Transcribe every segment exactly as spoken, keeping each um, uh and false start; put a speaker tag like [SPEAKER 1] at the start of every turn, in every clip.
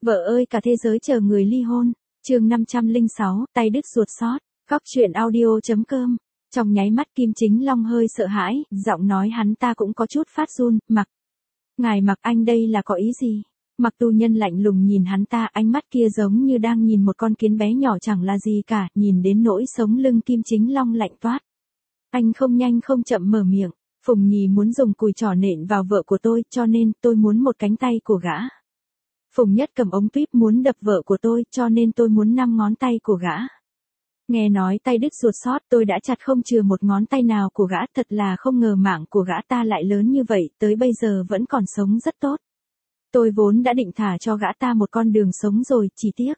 [SPEAKER 1] Vợ ơi cả thế giới chờ người ly hôn. Chương năm trăm lẻ sáu, tay đứt ruột xót. Cóc truyện audio.com. Trong nháy mắt Kim Chính Long hơi sợ hãi, giọng nói hắn ta cũng có chút phát run. Mặc. Ngài Mặc, anh đây là có ý gì? Mặc Tu Nhân lạnh lùng nhìn hắn ta, ánh mắt kia giống như đang nhìn một con kiến bé nhỏ chẳng là gì cả, nhìn đến nỗi sống lưng Kim Chính Long lạnh toát. Anh không nhanh không chậm mở miệng. Phùng Nhì muốn dùng cùi trỏ nện vào vợ của tôi, cho nên tôi muốn một cánh tay của gã. Phùng Nhất cầm ống tuyếp muốn đập vợ của tôi, cho nên tôi muốn năm ngón tay của gã. Nghe nói tay đứt ruột xót, tôi đã chặt không chừa một ngón tay nào của gã, thật là không ngờ mạng của gã ta lại lớn như vậy, tới bây giờ vẫn còn sống rất tốt. Tôi vốn đã định thả cho gã ta một con đường sống rồi, chỉ tiếc.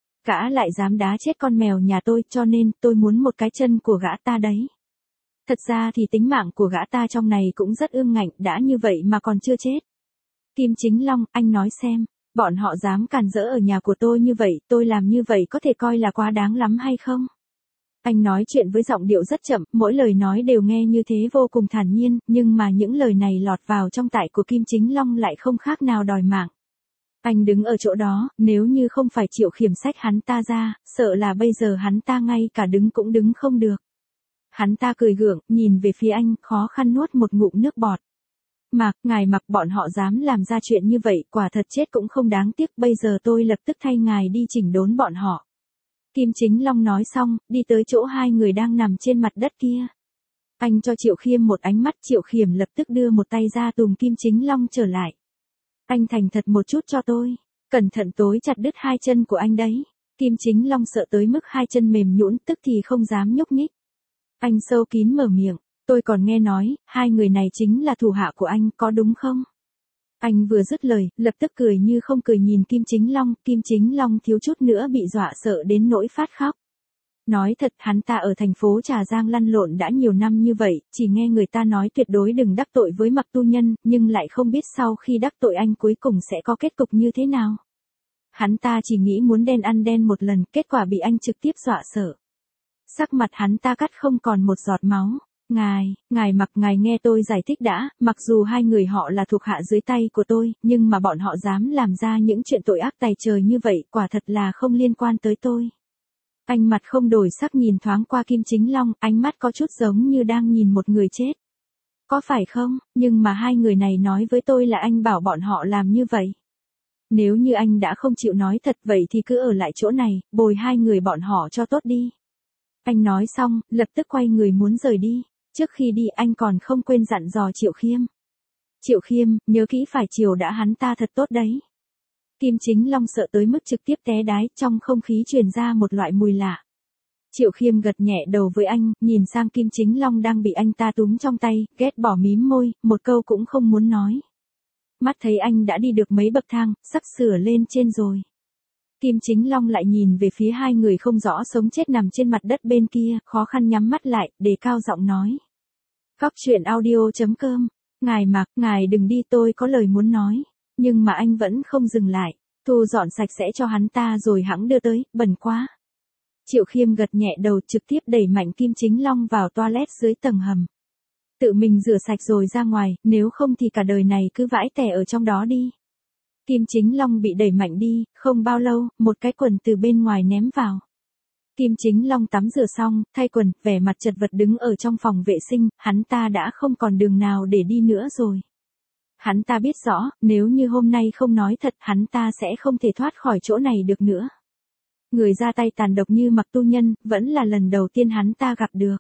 [SPEAKER 1] Gã lại dám đá chết con mèo nhà tôi, cho nên tôi muốn một cái chân của gã ta đấy. Thật ra thì tính mạng của gã ta trong này cũng rất ương ngạnh, đã như vậy mà còn chưa chết. Kim Chính Long, anh nói xem, bọn họ dám càn rỡ ở nhà của tôi như vậy, tôi làm như vậy có thể coi là quá đáng lắm hay không? Anh nói chuyện với giọng điệu rất chậm, mỗi lời nói đều nghe như thế vô cùng thản nhiên, nhưng mà những lời này lọt vào trong tai của Kim Chính Long lại không khác nào đòi mạng. Anh đứng ở chỗ đó, nếu như không phải Triệu Khiêm xách hắn ta ra, sợ là bây giờ hắn ta ngay cả đứng cũng đứng không được. Hắn ta cười gượng, nhìn về phía anh, khó khăn nuốt một ngụm nước bọt. Mặc, ngài Mặc, bọn họ dám làm ra chuyện như vậy, quả thật chết cũng không đáng tiếc, bây giờ tôi lập tức thay ngài đi chỉnh đốn bọn họ. Kim Chính Long nói xong, đi tới chỗ hai người đang nằm trên mặt đất kia. Anh cho Triệu Khiêm một ánh mắt, Triệu Khiêm lập tức đưa một tay ra tùm Kim Chính Long trở lại. Anh thành thật một chút cho tôi, cẩn thận tối chặt đứt hai chân của anh đấy. Kim Chính Long sợ tới mức hai chân mềm nhũn, tức thì không dám nhúc nhích. Anh sâu kín mở miệng, tôi còn nghe nói, hai người này chính là thủ hạ của anh, có đúng không? Anh vừa dứt lời, lập tức cười như không cười nhìn Kim Chính Long, Kim Chính Long thiếu chút nữa bị dọa sợ đến nỗi phát khóc. Nói thật, hắn ta ở thành phố Trà Giang lăn lộn đã nhiều năm như vậy, chỉ nghe người ta nói tuyệt đối đừng đắc tội với Mặc Tu Nhân, nhưng lại không biết sau khi đắc tội anh cuối cùng sẽ có kết cục như thế nào. Hắn ta chỉ nghĩ muốn đen ăn đen một lần, kết quả bị anh trực tiếp dọa sợ. Sắc mặt hắn ta cắt không còn một giọt máu. Ngài, ngài Mặc, ngài nghe tôi giải thích đã, mặc dù hai người họ là thuộc hạ dưới tay của tôi, nhưng mà bọn họ dám làm ra những chuyện tội ác tày trời như vậy, quả thật là không liên quan tới tôi. Anh mặt không đổi sắc nhìn thoáng qua Kim Chính Long, ánh mắt có chút giống như đang nhìn một người chết. Có phải không, nhưng mà hai người này nói với tôi là anh bảo bọn họ làm như vậy. Nếu như anh đã không chịu nói thật vậy thì cứ ở lại chỗ này, bồi hai người bọn họ cho tốt đi. Anh nói xong, lập tức quay người muốn rời đi. Trước khi đi anh còn không quên dặn dò Triệu Khiêm. Triệu Khiêm, nhớ kỹ phải chiều đã hắn ta thật tốt đấy. Kim Chính Long sợ tới mức trực tiếp té đái, trong không khí truyền ra một loại mùi lạ. Triệu Khiêm gật nhẹ đầu với anh, nhìn sang Kim Chính Long đang bị anh ta túm trong tay, ghét bỏ mím môi, một câu cũng không muốn nói. Mắt thấy anh đã đi được mấy bậc thang, sắp sửa lên trên rồi. Kim Chính Long lại nhìn về phía hai người không rõ sống chết nằm trên mặt đất bên kia, khó khăn nhắm mắt lại, đề cao giọng nói. Cóc truyện audio.com. Ngài Mặc, ngài đừng đi, tôi có lời muốn nói. Nhưng mà anh vẫn không dừng lại. Thu dọn sạch sẽ cho hắn ta rồi hẵng đưa tới, bẩn quá. Triệu Khiêm gật nhẹ đầu, trực tiếp đẩy mạnh Kim Chính Long vào toilet dưới tầng hầm. Tự mình rửa sạch rồi ra ngoài, nếu không thì cả đời này cứ vãi tẻ ở trong đó đi. Kim Chính Long bị đẩy mạnh đi, không bao lâu, một cái quần từ bên ngoài ném vào. Kim Chính Long tắm rửa xong, thay quần, vẻ mặt chật vật đứng ở trong phòng vệ sinh, hắn ta đã không còn đường nào để đi nữa rồi. Hắn ta biết rõ, nếu như hôm nay không nói thật, hắn ta sẽ không thể thoát khỏi chỗ này được nữa. Người ra tay tàn độc như Mặc Tu Nhân, vẫn là lần đầu tiên hắn ta gặp được.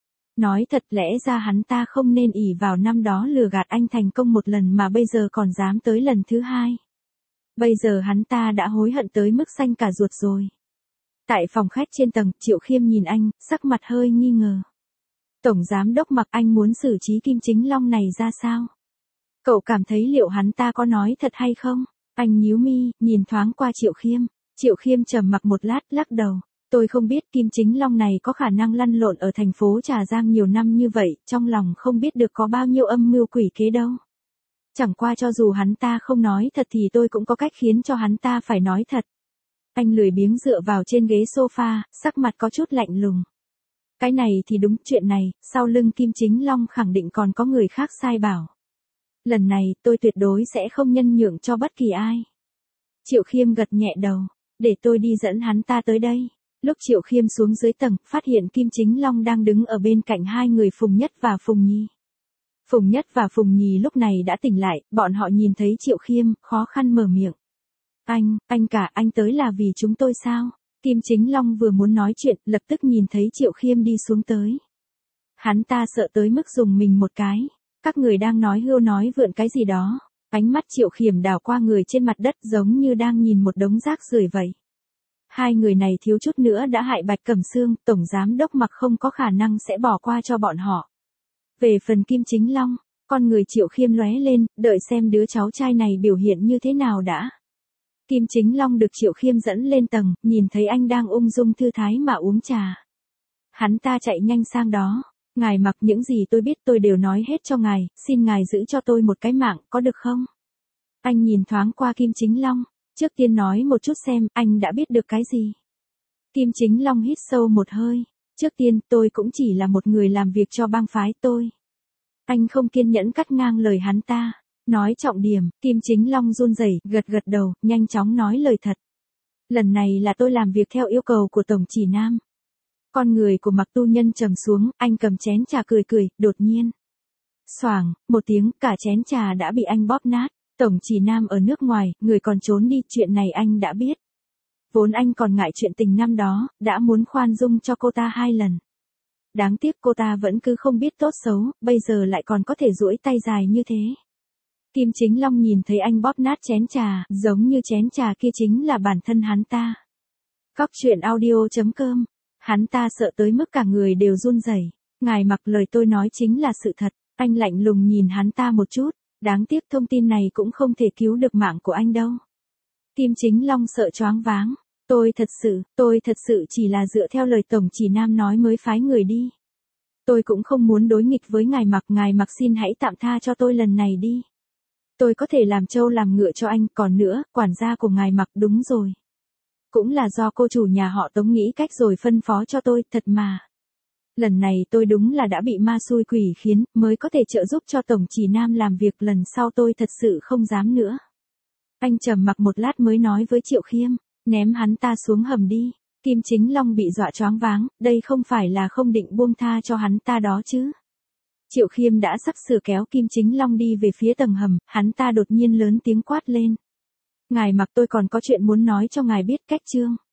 [SPEAKER 1] Nói thật, lẽ ra hắn ta không nên ỷ vào năm đó lừa gạt anh thành công một lần mà bây giờ còn dám tới lần thứ hai. Bây giờ hắn ta đã hối hận tới mức xanh cả ruột rồi. Tại phòng khách trên tầng, Triệu Khiêm nhìn anh, sắc mặt hơi nghi ngờ. Tổng giám đốc Mặc, anh muốn xử trí Kim Chính Long này ra sao? Cậu cảm thấy liệu hắn ta có nói thật hay không? Anh nhíu mi, nhìn thoáng qua Triệu Khiêm. Triệu Khiêm trầm mặc một lát, lắc đầu. Tôi không biết Kim Chính Long này có khả năng lăn lộn ở thành phố Trà Giang nhiều năm như vậy, trong lòng không biết được có bao nhiêu âm mưu quỷ kế đâu. Chẳng qua cho dù hắn ta không nói thật thì tôi cũng có cách khiến cho hắn ta phải nói thật. Anh lười biếng dựa vào trên ghế sofa, sắc mặt có chút lạnh lùng. Cái này thì đúng, chuyện này, sau lưng Kim Chính Long khẳng định còn có người khác sai bảo. Lần này, tôi tuyệt đối sẽ không nhân nhượng cho bất kỳ ai. Triệu Khiêm gật nhẹ đầu, để tôi đi dẫn hắn ta tới đây. Lúc Triệu Khiêm xuống dưới tầng, phát hiện Kim Chính Long đang đứng ở bên cạnh hai người Phùng Nhất và Phùng Nhi. Phùng Nhất và Phùng Nhi lúc này đã tỉnh lại, bọn họ nhìn thấy Triệu Khiêm, khó khăn mở miệng. Anh, anh cả, anh tới là vì chúng tôi sao? Kim Chính Long vừa muốn nói chuyện, lập tức nhìn thấy Triệu Khiêm đi xuống tới. Hắn ta sợ tới mức dùng mình một cái. Các người đang nói hưu nói vượn cái gì đó. Ánh mắt Triệu Khiêm đảo qua người trên mặt đất giống như đang nhìn một đống rác rưởi vậy. Hai người này thiếu chút nữa đã hại Bạch Cẩm Sương, tổng giám đốc Mặc không có khả năng sẽ bỏ qua cho bọn họ. Về phần Kim Chính Long, con người Triệu Khiêm lóe lên, đợi xem đứa cháu trai này biểu hiện như thế nào đã. Kim Chính Long được Triệu Khiêm dẫn lên tầng, nhìn thấy anh đang ung dung thư thái mà uống trà. Hắn ta chạy nhanh sang đó. Ngài Mặc, những gì tôi biết tôi đều nói hết cho ngài, xin ngài giữ cho tôi một cái mạng, có được không? Anh nhìn thoáng qua Kim Chính Long, trước tiên nói một chút xem, anh đã biết được cái gì? Kim Chính Long hít sâu một hơi, trước tiên tôi cũng chỉ là một người làm việc cho bang phái tôi. Anh không kiên nhẫn cắt ngang lời hắn ta, nói trọng điểm. Kim Chính Long run rẩy, gật gật đầu, nhanh chóng nói lời thật. Lần này là tôi làm việc theo yêu cầu của Tổng Chỉ Nam. Con người của Mặc Tu Nhân trầm xuống, anh cầm chén trà cười cười, đột nhiên. Xoảng, một tiếng, cả chén trà đã bị anh bóp nát. Tổng Chỉ Nam ở nước ngoài, người còn trốn đi, chuyện này anh đã biết. Vốn anh còn ngại chuyện tình năm đó, đã muốn khoan dung cho cô ta hai lần. Đáng tiếc cô ta vẫn cứ không biết tốt xấu, bây giờ lại còn có thể duỗi tay dài như thế. Kim Chính Long nhìn thấy anh bóp nát chén trà, giống như chén trà kia chính là bản thân hắn ta. Cóc truyện audio chấm com. Hắn ta sợ tới mức cả người đều run rẩy. Ngài Mặc, lời tôi nói chính là sự thật. Anh lạnh lùng nhìn hắn ta một chút. Đáng tiếc thông tin này cũng không thể cứu được mạng của anh đâu. Kim Chính Long sợ choáng váng. Tôi thật sự, tôi thật sự chỉ là dựa theo lời Tổng Chỉ Nam nói mới phái người đi. Tôi cũng không muốn đối nghịch với ngài Mặc. Ngài Mặc xin hãy tạm tha cho tôi lần này đi. Tôi có thể làm trâu làm ngựa cho anh. Còn nữa, quản gia của ngài Mặc, đúng rồi. Cũng là do cô chủ nhà họ Tống nghĩ cách rồi phân phó cho tôi, thật mà. Lần này tôi đúng là đã bị ma xui quỷ khiến, mới có thể trợ giúp cho Tổng Chỉ Nam làm việc, lần sau tôi thật sự không dám nữa. Anh trầm mặc một lát mới nói với Triệu Khiêm, ném hắn ta xuống hầm đi. Kim Chính Long bị dọa choáng váng, đây không phải là không định buông tha cho hắn ta đó chứ. Triệu Khiêm đã sắp sửa kéo Kim Chính Long đi về phía tầng hầm, hắn ta đột nhiên lớn tiếng quát lên. Ngài Mặc, tôi còn có chuyện muốn nói cho ngài biết. Cách chương